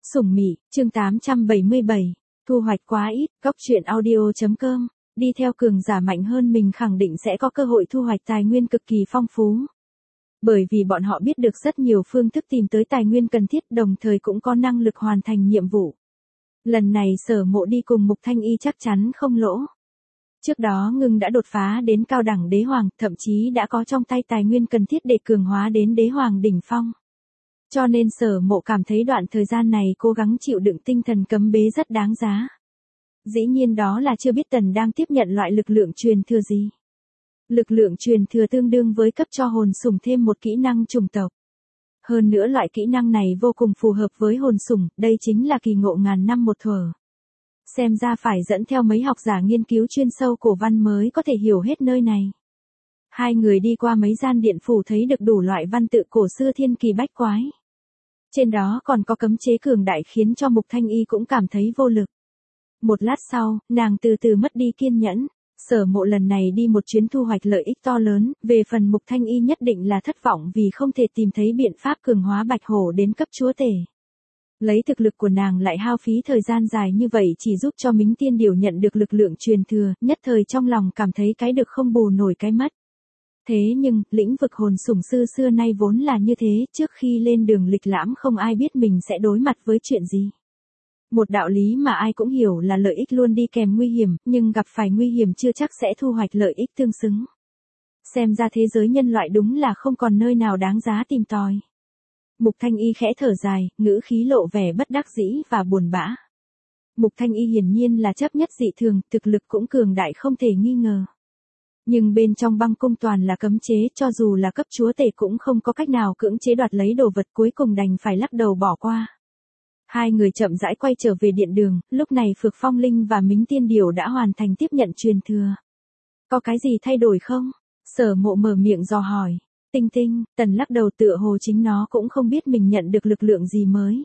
Sủng Mị, chương 877, thu hoạch quá ít, góc truyện audio.com, đi theo cường giả mạnh hơn mình khẳng định sẽ có cơ hội thu hoạch tài nguyên cực kỳ phong phú. Bởi vì bọn họ biết được rất nhiều phương thức tìm tới tài nguyên cần thiết đồng thời cũng có năng lực hoàn thành nhiệm vụ. Lần này Sở Mộ đi cùng Mục Thanh Y chắc chắn không lỗ. Trước đó Ngưng đã đột phá đến cao đẳng đế hoàng, thậm chí đã có trong tay tài nguyên cần thiết để cường hóa đến đế hoàng đỉnh phong. Cho nên Sở Mộ cảm thấy đoạn thời gian này cố gắng chịu đựng tinh thần cấm bế rất đáng giá. Dĩ nhiên đó là chưa biết Tần đang tiếp nhận loại lực lượng truyền thừa gì. Lực lượng truyền thừa tương đương với cấp cho hồn sủng thêm một kỹ năng chủng tộc. Hơn nữa loại kỹ năng này vô cùng phù hợp với hồn sủng, đây chính là kỳ ngộ ngàn năm một thuở. Xem ra phải dẫn theo mấy học giả nghiên cứu chuyên sâu cổ văn mới có thể hiểu hết nơi này. Hai người đi qua mấy gian điện phủ thấy được đủ loại văn tự cổ xưa thiên kỳ bách quái. Trên đó còn có cấm chế cường đại khiến cho Mục Thanh Y cũng cảm thấy vô lực. Một lát sau, nàng từ từ mất đi kiên nhẫn. Sở Mộ lần này đi một chuyến thu hoạch lợi ích to lớn, về phần Mục Thanh Y nhất định là thất vọng vì không thể tìm thấy biện pháp cường hóa bạch hổ đến cấp chúa tể. Lấy thực lực của nàng lại hao phí thời gian dài như vậy chỉ giúp cho Mính Tiên Điểu nhận được lực lượng truyền thừa, nhất thời trong lòng cảm thấy cái được không bù nổi cái mất. Thế nhưng, lĩnh vực hồn sủng sư xưa nay vốn là như thế, trước khi lên đường lịch lãm không ai biết mình sẽ đối mặt với chuyện gì. Một đạo lý mà ai cũng hiểu là lợi ích luôn đi kèm nguy hiểm, nhưng gặp phải nguy hiểm chưa chắc sẽ thu hoạch lợi ích tương xứng. Xem ra thế giới nhân loại đúng là không còn nơi nào đáng giá tìm tòi. Mục Thanh Y khẽ thở dài, ngữ khí lộ vẻ bất đắc dĩ và buồn bã. Mục Thanh Y hiển nhiên là chấp nhất dị thường, thực lực cũng cường đại không thể nghi ngờ. Nhưng bên trong băng cung toàn là cấm chế, cho dù là cấp chúa tể cũng không có cách nào cưỡng chế đoạt lấy đồ vật, cuối cùng đành phải lắc đầu bỏ qua. Hai người chậm rãi quay trở về điện đường, lúc này Phược Phong Linh và Mính Tiên Điểu đã hoàn thành tiếp nhận truyền thừa. Có cái gì thay đổi không? Sở Mộ mở miệng dò hỏi. Tinh Tinh, Tần lắc đầu tựa hồ chính nó cũng không biết mình nhận được lực lượng gì mới.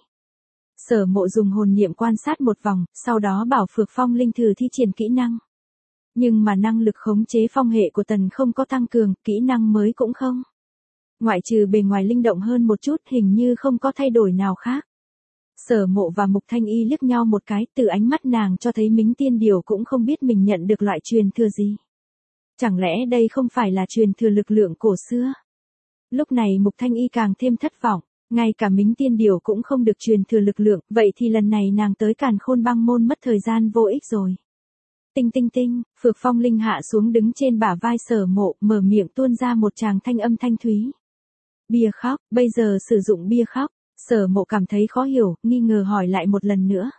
Sở Mộ dùng hồn niệm quan sát một vòng, sau đó bảo Phược Phong Linh thử thi triển kỹ năng. Nhưng mà năng lực khống chế phong hệ của Tần không có tăng cường, kỹ năng mới cũng không. Ngoại trừ bề ngoài linh động hơn một chút hình như không có thay đổi nào khác. Sở Mộ và Mục Thanh Y liếc nhau một cái, từ ánh mắt nàng cho thấy Mính Tiên Điểu cũng không biết mình nhận được loại truyền thừa gì. Chẳng lẽ đây không phải là truyền thừa lực lượng cổ xưa? Lúc này Mục Thanh Y càng thêm thất vọng, ngay cả Mính Tiên Điểu cũng không được truyền thừa lực lượng, vậy thì lần này nàng tới Càn Khôn Băng môn mất thời gian vô ích rồi. Tinh Tinh Tinh, Phược Phong Linh hạ xuống đứng trên bả vai Sở Mộ, mở miệng tuôn ra một tràng thanh âm thanh thúy. Bia khóc, bây giờ sử dụng bia khóc. Sở Mộ cảm thấy khó hiểu, nghi ngờ hỏi lại một lần nữa.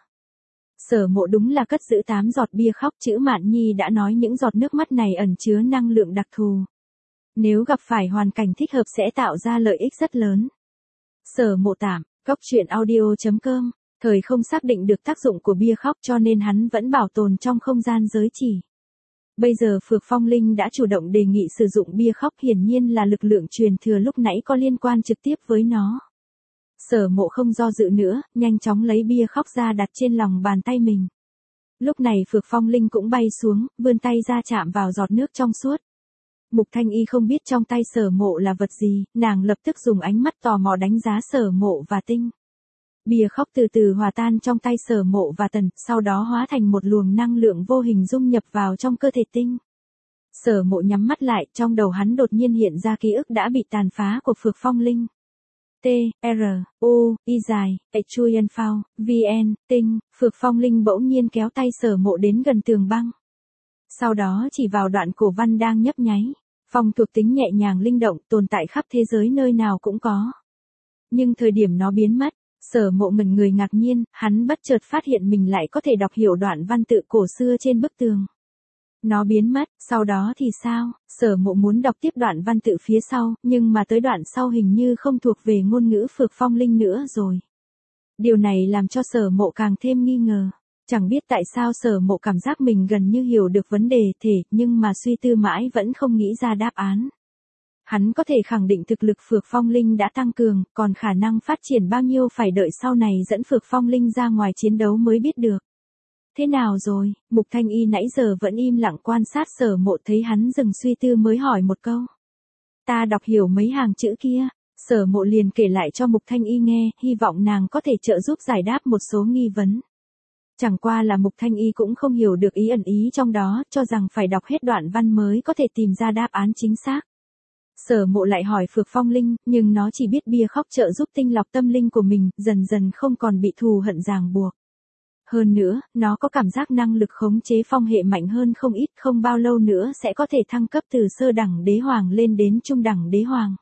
Sở Mộ đúng là cất giữ 8 giọt bia khóc, chữ Mạn Nhi đã nói những giọt nước mắt này ẩn chứa năng lượng đặc thù. Nếu gặp phải hoàn cảnh thích hợp sẽ tạo ra lợi ích rất lớn. Sở Mộ tạm, góc truyện audio.com, thời không xác định được tác dụng của bia khóc cho nên hắn vẫn bảo tồn trong không gian giới chỉ. Bây giờ Phược Phong Linh đã chủ động đề nghị sử dụng bia khóc, hiển nhiên là lực lượng truyền thừa lúc nãy có liên quan trực tiếp với nó. Sở Mộ không do dự nữa, nhanh chóng lấy bia khóc ra đặt trên lòng bàn tay mình. Lúc này Phược Phong Linh cũng bay xuống, vươn tay ra chạm vào giọt nước trong suốt. Mục Thanh Y không biết trong tay Sở Mộ là vật gì, nàng lập tức dùng ánh mắt tò mò đánh giá Sở Mộ và Tinh. Bia khóc từ từ hòa tan trong tay Sở Mộ và Tần, sau đó hóa thành một luồng năng lượng vô hình dung nhập vào trong cơ thể Tinh. Sở Mộ nhắm mắt lại, trong đầu hắn đột nhiên hiện ra ký ức đã bị tàn phá của Phược Phong Linh. T, R, U, Y dài, Chuyen Phao, VN, Tinh, Phược Phong Linh bỗng nhiên kéo tay Sở Mộ đến gần tường băng. Sau đó chỉ vào đoạn cổ văn đang nhấp nháy. Phong thuộc tính nhẹ nhàng linh động, tồn tại khắp thế giới nơi nào cũng có. Nhưng thời điểm nó biến mất, Sở Mộ ngẩn người ngạc nhiên, hắn bất chợt phát hiện mình lại có thể đọc hiểu đoạn văn tự cổ xưa trên bức tường. Nó biến mất, sau đó thì sao? Sở Mộ muốn đọc tiếp đoạn văn tự phía sau, nhưng mà tới đoạn sau hình như không thuộc về ngôn ngữ Phược Phong Linh nữa rồi. Điều này làm cho Sở Mộ càng thêm nghi ngờ. Chẳng biết tại sao Sở Mộ cảm giác mình gần như hiểu được vấn đề thể, nhưng mà suy tư mãi vẫn không nghĩ ra đáp án. Hắn có thể khẳng định thực lực Phược Phong Linh đã tăng cường, còn khả năng phát triển bao nhiêu phải đợi sau này dẫn Phược Phong Linh ra ngoài chiến đấu mới biết được. Thế nào rồi? Mục Thanh Y nãy giờ vẫn im lặng quan sát Sở Mộ, thấy hắn dừng suy tư mới hỏi một câu. Ta đọc hiểu mấy hàng chữ kia. Sở Mộ liền kể lại cho Mục Thanh Y nghe, hy vọng nàng có thể trợ giúp giải đáp một số nghi vấn. Chẳng qua là Mục Thanh Y cũng không hiểu được ý ẩn ý trong đó, cho rằng phải đọc hết đoạn văn mới có thể tìm ra đáp án chính xác. Sở Mộ lại hỏi Phược Phong Linh, nhưng nó chỉ biết bia khóc trợ giúp tinh lọc tâm linh của mình, dần dần không còn bị thù hận ràng buộc. Hơn nữa, nó có cảm giác năng lực khống chế phong hệ mạnh hơn không ít, không bao lâu nữa sẽ có thể thăng cấp từ sơ đẳng đế hoàng lên đến trung đẳng đế hoàng.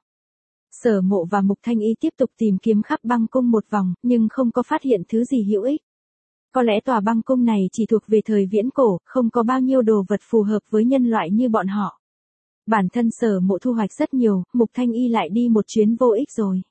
Sở Mộ và Mục Thanh Y tiếp tục tìm kiếm khắp băng cung một vòng, nhưng không có phát hiện thứ gì hữu ích. Có lẽ tòa băng cung này chỉ thuộc về thời viễn cổ, không có bao nhiêu đồ vật phù hợp với nhân loại như bọn họ. Bản thân Sở Mộ thu hoạch rất nhiều, Mục Thanh Y lại đi một chuyến vô ích rồi.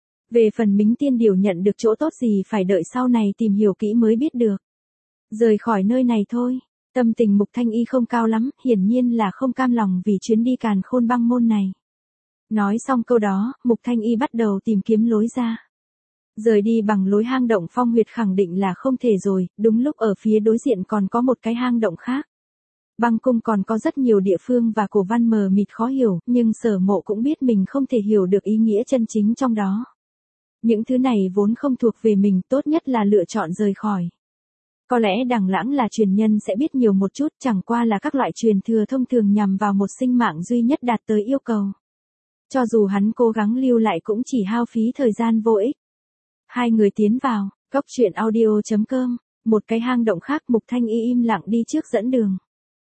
Về phần Mính Tiên Điểu nhận được chỗ tốt gì phải đợi sau này tìm hiểu kỹ mới biết được. Rời khỏi nơi này thôi. Tâm tình Mục Thanh Y không cao lắm, hiển nhiên là không cam lòng vì chuyến đi Càn Khôn băng môn này. Nói xong câu đó, Mục Thanh Y bắt đầu tìm kiếm lối ra. Rời đi bằng lối hang động phong huyệt khẳng định là không thể rồi, đúng lúc ở phía đối diện còn có một cái hang động khác. Băng cung còn có rất nhiều địa phương và cổ văn mờ mịt khó hiểu, nhưng Sở Mộ cũng biết mình không thể hiểu được ý nghĩa chân chính trong đó. Những thứ này vốn không thuộc về mình, tốt nhất là lựa chọn rời khỏi. Có lẽ Đằng Lãng là truyền nhân sẽ biết nhiều một chút, chẳng qua là các loại truyền thừa thông thường nhằm vào một sinh mạng duy nhất đạt tới yêu cầu. Cho dù hắn cố gắng lưu lại cũng chỉ hao phí thời gian vô ích. Hai người tiến vào, Cốc Truyện Audio.com, một cái hang động khác. Mục Thanh Y im lặng đi trước dẫn đường.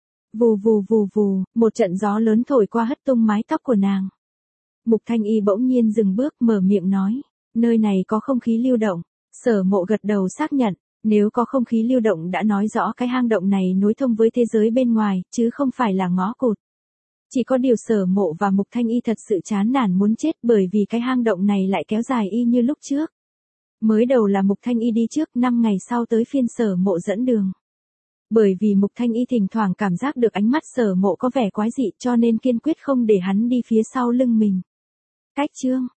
Vù vù vù vù, một trận gió lớn thổi qua hất tung mái tóc của nàng. Mục Thanh Y bỗng nhiên dừng bước, mở miệng nói, nơi này có không khí lưu động. Sở Mộ gật đầu xác nhận, nếu có không khí lưu động đã nói rõ cái hang động này nối thông với thế giới bên ngoài, chứ không phải là ngõ cụt. Chỉ có điều Sở Mộ và Mục Thanh Y thật sự chán nản muốn chết, bởi vì cái hang động này lại kéo dài y như lúc trước. Mới đầu là Mục Thanh Y đi trước, 5 ngày sau tới phiên Sở Mộ dẫn đường. Bởi vì Mục Thanh Y thỉnh thoảng cảm giác được ánh mắt Sở Mộ có vẻ quái dị, cho nên kiên quyết không để hắn đi phía sau lưng mình. Cách chương